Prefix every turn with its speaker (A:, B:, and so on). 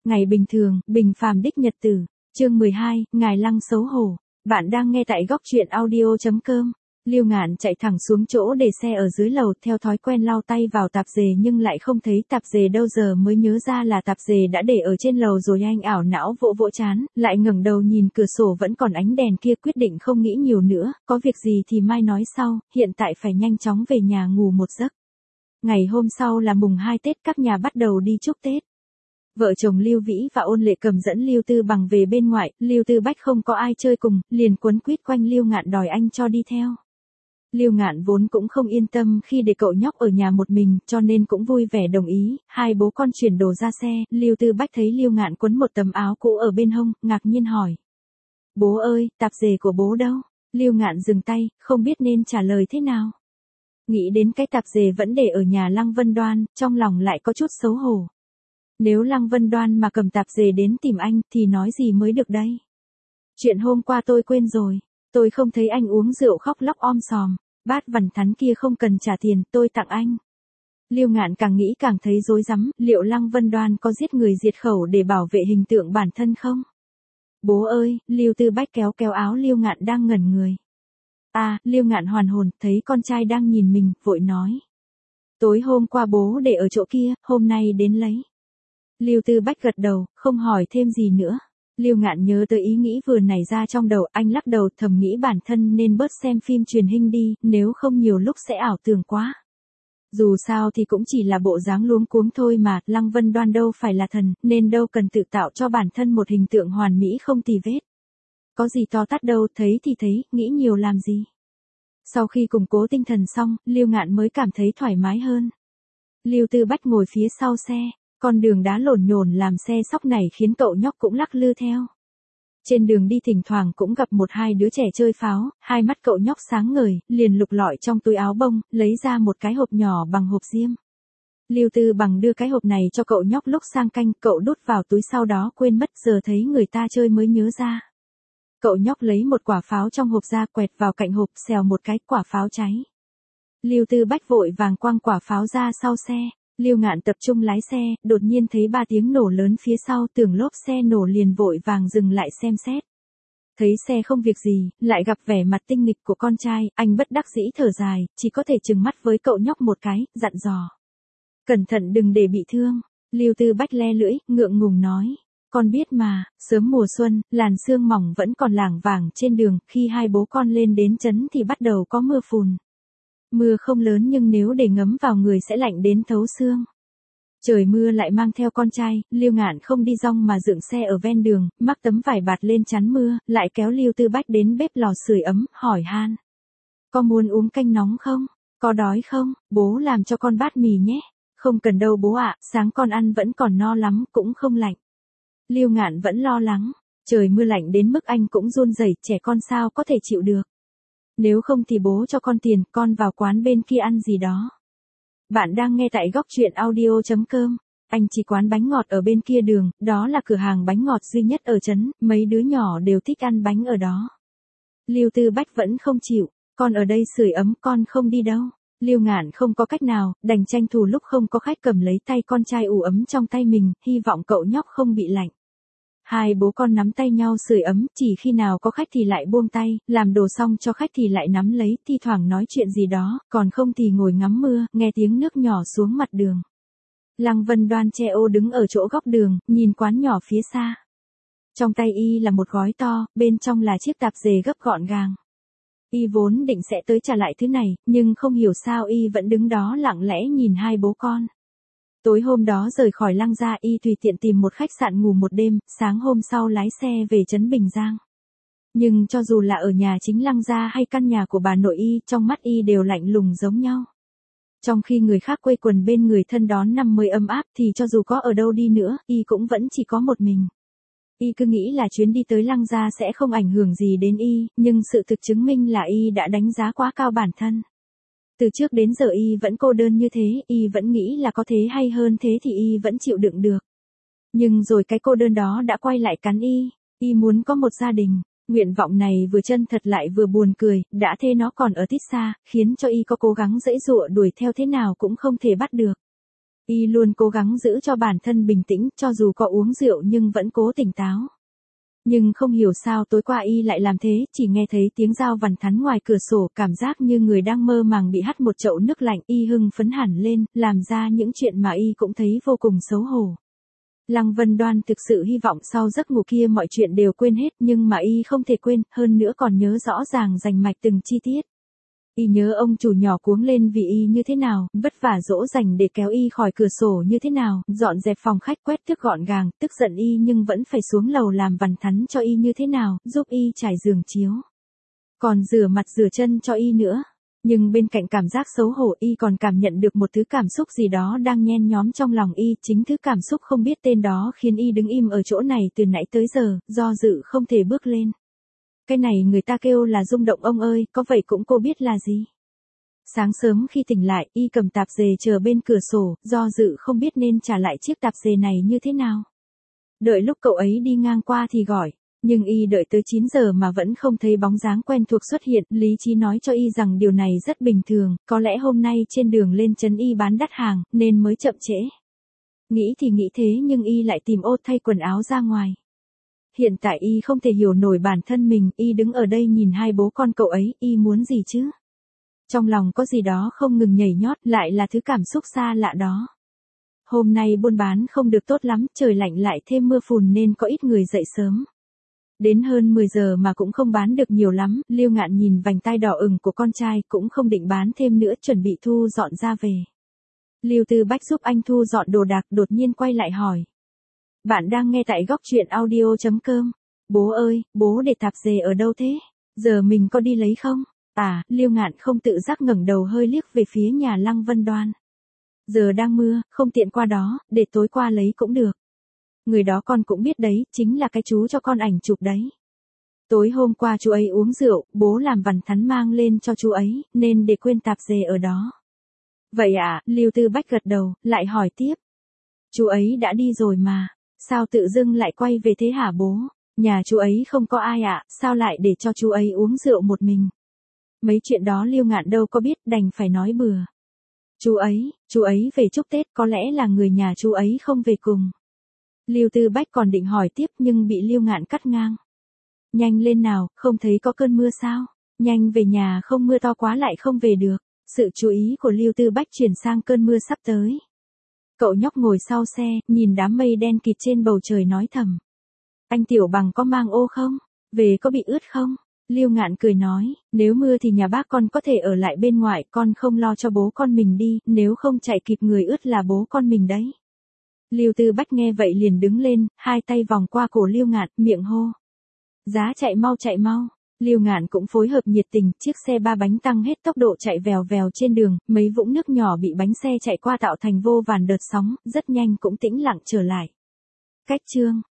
A: Ngày bình thường, bình phàm đích nhật tử. Chương 12, Ngài Lăng xấu hổ. Bạn đang nghe tại góc truyện audio.com. Lưu Ngạn chạy thẳng xuống chỗ để xe ở dưới lầu, theo thói quen lau tay vào tạp dề nhưng lại không thấy tạp dề đâu, giờ mới nhớ ra là tạp dề đã để ở trên lầu rồi. Anh ảo não vỗ vỗ trán, lại ngẩng đầu nhìn cửa sổ vẫn còn ánh đèn kia, quyết định không nghĩ nhiều nữa, có việc gì thì mai nói sau, hiện tại phải nhanh chóng về nhà ngủ một giấc. Ngày hôm sau là mùng 2 Tết, các nhà bắt đầu đi chúc Tết. Vợ chồng Lưu Vĩ và Ôn Lệ Cầm dẫn Lưu Tư Bằng về bên ngoại, Lưu Tư Bách không có ai chơi cùng, liền quấn quýt quanh Lưu Ngạn đòi anh cho đi theo. Lưu Ngạn vốn cũng không yên tâm khi để cậu nhóc ở nhà một mình, cho nên cũng vui vẻ đồng ý. Hai bố con chuyển đồ ra xe, Lưu Tư Bách thấy Lưu Ngạn quấn một tấm áo cũ ở bên hông, ngạc nhiên hỏi: "Bố ơi, tạp dề của bố đâu?" Lưu Ngạn dừng tay, không biết nên trả lời thế nào. Nghĩ đến cái tạp dề vẫn để ở nhà Lăng Vân Đoan, trong lòng lại có chút xấu hổ. Nếu Lăng Vân Đoan mà cầm tạp dề đến tìm anh, thì nói gì mới được đây? Chuyện hôm qua tôi quên rồi. Tôi không thấy anh uống rượu khóc lóc om sòm. Bát vằn thắn kia không cần trả tiền, tôi tặng anh. Lưu Ngạn càng nghĩ càng thấy rối rắm, liệu Lăng Vân Đoan có giết người diệt khẩu để bảo vệ hình tượng bản thân không? Bố ơi, Lưu Tư Bách kéo kéo áo Lưu Ngạn đang ngẩn người. Lưu Ngạn hoàn hồn, thấy con trai đang nhìn mình, vội nói: "Tối hôm qua bố để ở chỗ kia, hôm nay đến lấy." Lưu Tư Bách gật đầu, không hỏi thêm gì nữa. Lưu Ngạn nhớ tới ý nghĩ vừa nảy ra trong đầu, anh lắc đầu, thầm nghĩ bản thân nên bớt xem phim truyền hình đi, nếu không nhiều lúc sẽ ảo tưởng quá. Dù sao thì cũng chỉ là bộ dáng luống cuống thôi mà, Lăng Vân Đoan đâu phải là thần, nên đâu cần tự tạo cho bản thân một hình tượng hoàn mỹ không tì vết. Có gì to tát đâu, thấy thì thấy, nghĩ nhiều làm gì. Sau khi củng cố tinh thần xong, Lưu Ngạn mới cảm thấy thoải mái hơn. Lưu Tư Bách ngồi phía sau xe. Con đường đá lổn nhổn làm xe sóc này khiến cậu nhóc cũng lắc lư theo. Trên đường đi thỉnh thoảng cũng gặp một hai đứa trẻ chơi pháo, hai mắt cậu nhóc sáng ngời, liền lục lọi trong túi áo bông, lấy ra một cái hộp nhỏ bằng hộp diêm. Lưu Tư Bằng đưa cái hộp này cho cậu nhóc lúc sang canh, cậu đút vào túi sau đó quên mất, giờ thấy người ta chơi mới nhớ ra. Cậu nhóc lấy một quả pháo trong hộp ra, quẹt vào cạnh hộp, xèo một cái, quả pháo cháy. Lưu Tư Bách vội vàng quăng quả pháo ra sau xe. Lưu Ngạn tập trung lái xe, đột nhiên thấy 3 tiếng nổ lớn phía sau, tưởng lốp xe nổ liền vội vàng dừng lại xem xét. Thấy xe không việc gì, lại gặp vẻ mặt tinh nghịch của con trai, anh bất đắc dĩ thở dài, chỉ có thể trừng mắt với cậu nhóc một cái, dặn dò: "Cẩn thận đừng để bị thương." Lưu Tư Bách le lưỡi, ngượng ngùng nói: "Con biết mà, sớm mùa xuân, làn sương mỏng vẫn còn lảng vảng trên đường, khi hai bố con lên đến trấn thì bắt đầu có mưa phùn. Mưa không lớn nhưng nếu để ngấm vào người sẽ lạnh đến thấu xương." Trời mưa lại mang theo con trai, Lưu Ngạn không đi rong mà dựng xe ở ven đường, mắc tấm vải bạt lên chắn mưa, lại kéo Lưu Tư Bách đến bếp lò sưởi ấm, hỏi han: "Có muốn uống canh nóng không? Có đói không? Bố làm cho con bát mì nhé." "Không cần đâu bố ạ, sáng con ăn vẫn còn no lắm, cũng không lạnh." Lưu Ngạn vẫn lo lắng, trời mưa lạnh đến mức anh cũng run rẩy, trẻ con sao có thể chịu được. "Nếu không thì bố cho con tiền, con vào quán bên kia ăn gì đó." Bạn đang nghe tại góc truyện audio.com. Anh chỉ quán bánh ngọt ở bên kia đường, đó là cửa hàng bánh ngọt duy nhất ở trấn, mấy đứa nhỏ đều thích ăn bánh ở đó. Lưu Tư Bách vẫn không chịu: "Con ở đây sưởi ấm, con không đi đâu." Lưu Ngạn không có cách nào, đành tranh thủ lúc không có khách cầm lấy tay con trai ủ ấm trong tay mình, hy vọng cậu nhóc không bị lạnh. Hai bố con nắm tay nhau sưởi ấm, chỉ khi nào có khách thì lại buông tay, làm đồ xong cho khách thì lại nắm lấy, thi thoảng nói chuyện gì đó, còn không thì ngồi ngắm mưa, nghe tiếng nước nhỏ xuống mặt đường. Lăng Vân Đoan che ô đứng ở chỗ góc đường, nhìn quán nhỏ phía xa. Trong tay y là một gói to, bên trong là chiếc tạp dề gấp gọn gàng. Y vốn định sẽ tới trả lại thứ này, nhưng không hiểu sao y vẫn đứng đó lặng lẽ nhìn hai bố con. Tối hôm đó rời khỏi Lăng gia, y tùy tiện tìm một khách sạn ngủ một đêm, sáng hôm sau lái xe về trấn Bình Giang. Nhưng cho dù là ở nhà chính Lăng gia hay căn nhà của bà nội y, trong mắt y đều lạnh lùng giống nhau. Trong khi người khác quây quần bên người thân đón năm mới ấm áp thì cho dù có ở đâu đi nữa, y cũng vẫn chỉ có một mình. Y cứ nghĩ là chuyến đi tới Lăng gia sẽ không ảnh hưởng gì đến y, nhưng sự thực chứng minh là y đã đánh giá quá cao bản thân. Từ trước đến giờ y vẫn cô đơn như thế, y vẫn nghĩ là có thế hay hơn thế thì y vẫn chịu đựng được. Nhưng rồi cái cô đơn đó đã quay lại cắn y muốn có một gia đình. Nguyện vọng này vừa chân thật lại vừa buồn cười, đã thế nó còn ở tít xa, khiến cho y có cố gắng giãy giụa đuổi theo thế nào cũng không thể bắt được. Y luôn cố gắng giữ cho bản thân bình tĩnh, cho dù có uống rượu nhưng vẫn cố tỉnh táo. Nhưng không hiểu sao tối qua Y lại làm thế, chỉ nghe thấy tiếng dao vằn thắn ngoài cửa sổ, cảm giác như người đang mơ màng bị hắt một chậu nước lạnh. Y hưng phấn hẳn lên, làm ra những chuyện mà Y cũng thấy vô cùng xấu hổ. Lăng Vân Đoan thực sự hy vọng sau giấc ngủ kia mọi chuyện đều quên hết, nhưng mà Y không thể quên, hơn nữa còn nhớ rõ ràng rành mạch từng chi tiết. Y nhớ ông chủ nhỏ cuống lên vì Y như thế nào, vất vả dỗ dành để kéo Y khỏi cửa sổ như thế nào, dọn dẹp phòng khách quét tước gọn gàng, tức giận Y nhưng vẫn phải xuống lầu làm vằn thắn cho Y như thế nào, giúp Y trải giường chiếu. Còn rửa mặt rửa chân cho Y nữa. Nhưng bên cạnh cảm giác xấu hổ Y còn cảm nhận được một thứ cảm xúc gì đó đang nhen nhóm trong lòng Y, chính thứ cảm xúc không biết tên đó khiến Y đứng im ở chỗ này từ nãy tới giờ, do dự không thể bước lên. Cái này người ta kêu là rung động ông ơi, có vậy cũng cô biết là gì. Sáng sớm khi tỉnh lại, Y cầm tạp dề chờ bên cửa sổ, do dự không biết nên trả lại chiếc tạp dề này như thế nào. Đợi lúc cậu ấy đi ngang qua thì gọi, nhưng Y đợi tới 9 giờ mà vẫn không thấy bóng dáng quen thuộc xuất hiện, lý trí nói cho Y rằng điều này rất bình thường, có lẽ hôm nay trên đường lên trấn Y bán đắt hàng, nên mới chậm trễ. Nghĩ thì nghĩ thế nhưng Y lại tìm ô thay quần áo ra ngoài. Hiện tại Y không thể hiểu nổi bản thân mình, Y đứng ở đây nhìn hai bố con cậu ấy, Y muốn gì chứ? Trong lòng có gì đó không ngừng nhảy nhót, lại là thứ cảm xúc xa lạ đó. Hôm nay buôn bán không được tốt lắm, trời lạnh lại thêm mưa phùn nên có ít người dậy sớm. Đến hơn 10 giờ mà cũng không bán được nhiều lắm, Liêu Ngạn nhìn vành tai đỏ ửng của con trai cũng không định bán thêm nữa, chuẩn bị thu dọn ra về. Lưu Tư Bách giúp anh thu dọn đồ đạc, đột nhiên quay lại hỏi. Bạn đang nghe tại góc truyện audio.com. Bố ơi, bố để tạp dề ở đâu thế? Giờ mình có đi lấy không? À, Liêu Ngạn không tự giác ngẩng đầu hơi liếc về phía nhà Lăng Vân Đoan. Giờ đang mưa, không tiện qua đó, để tối qua lấy cũng được. Người đó con cũng biết đấy, chính là cái chú cho con ảnh chụp đấy. Tối hôm qua chú ấy uống rượu, bố làm vằn thắn mang lên cho chú ấy, nên để quên tạp dề ở đó. Vậy à, Lưu Tư Bách gật đầu, lại hỏi tiếp. Chú ấy đã đi rồi mà, sao tự dưng lại quay về thế hả bố? Nhà chú ấy không có ai ạ, sao lại để cho chú ấy uống rượu một mình? Mấy chuyện đó Liêu Ngạn đâu có biết, đành phải nói bừa. Chú ấy về chúc Tết, có lẽ là người nhà chú ấy không về cùng. Lưu Tư Bách còn định hỏi tiếp nhưng bị Liêu Ngạn cắt ngang. Nhanh lên nào, không thấy có cơn mưa sao? Nhanh về nhà, không mưa to quá lại không về được. Sự chú ý của Lưu Tư Bách chuyển sang cơn mưa sắp tới. Cậu nhóc ngồi sau xe, nhìn đám mây đen kịt trên bầu trời nói thầm. Anh Tiểu Bằng có mang ô không? Về có bị ướt không? Liêu Ngạn cười nói, nếu mưa thì nhà bác con có thể ở lại bên ngoài, con không lo cho bố con mình đi, nếu không chạy kịp người ướt là bố con mình đấy. Lưu Tư Bách nghe vậy liền đứng lên, hai tay vòng qua cổ Liêu Ngạn, miệng hô. Giá chạy mau chạy mau. Liêu Ngạn cũng phối hợp nhiệt tình, chiếc xe ba bánh tăng hết tốc độ chạy vèo vèo trên đường, mấy vũng nước nhỏ bị bánh xe chạy qua tạo thành vô vàn đợt sóng, rất nhanh cũng tĩnh lặng trở lại. Cách chương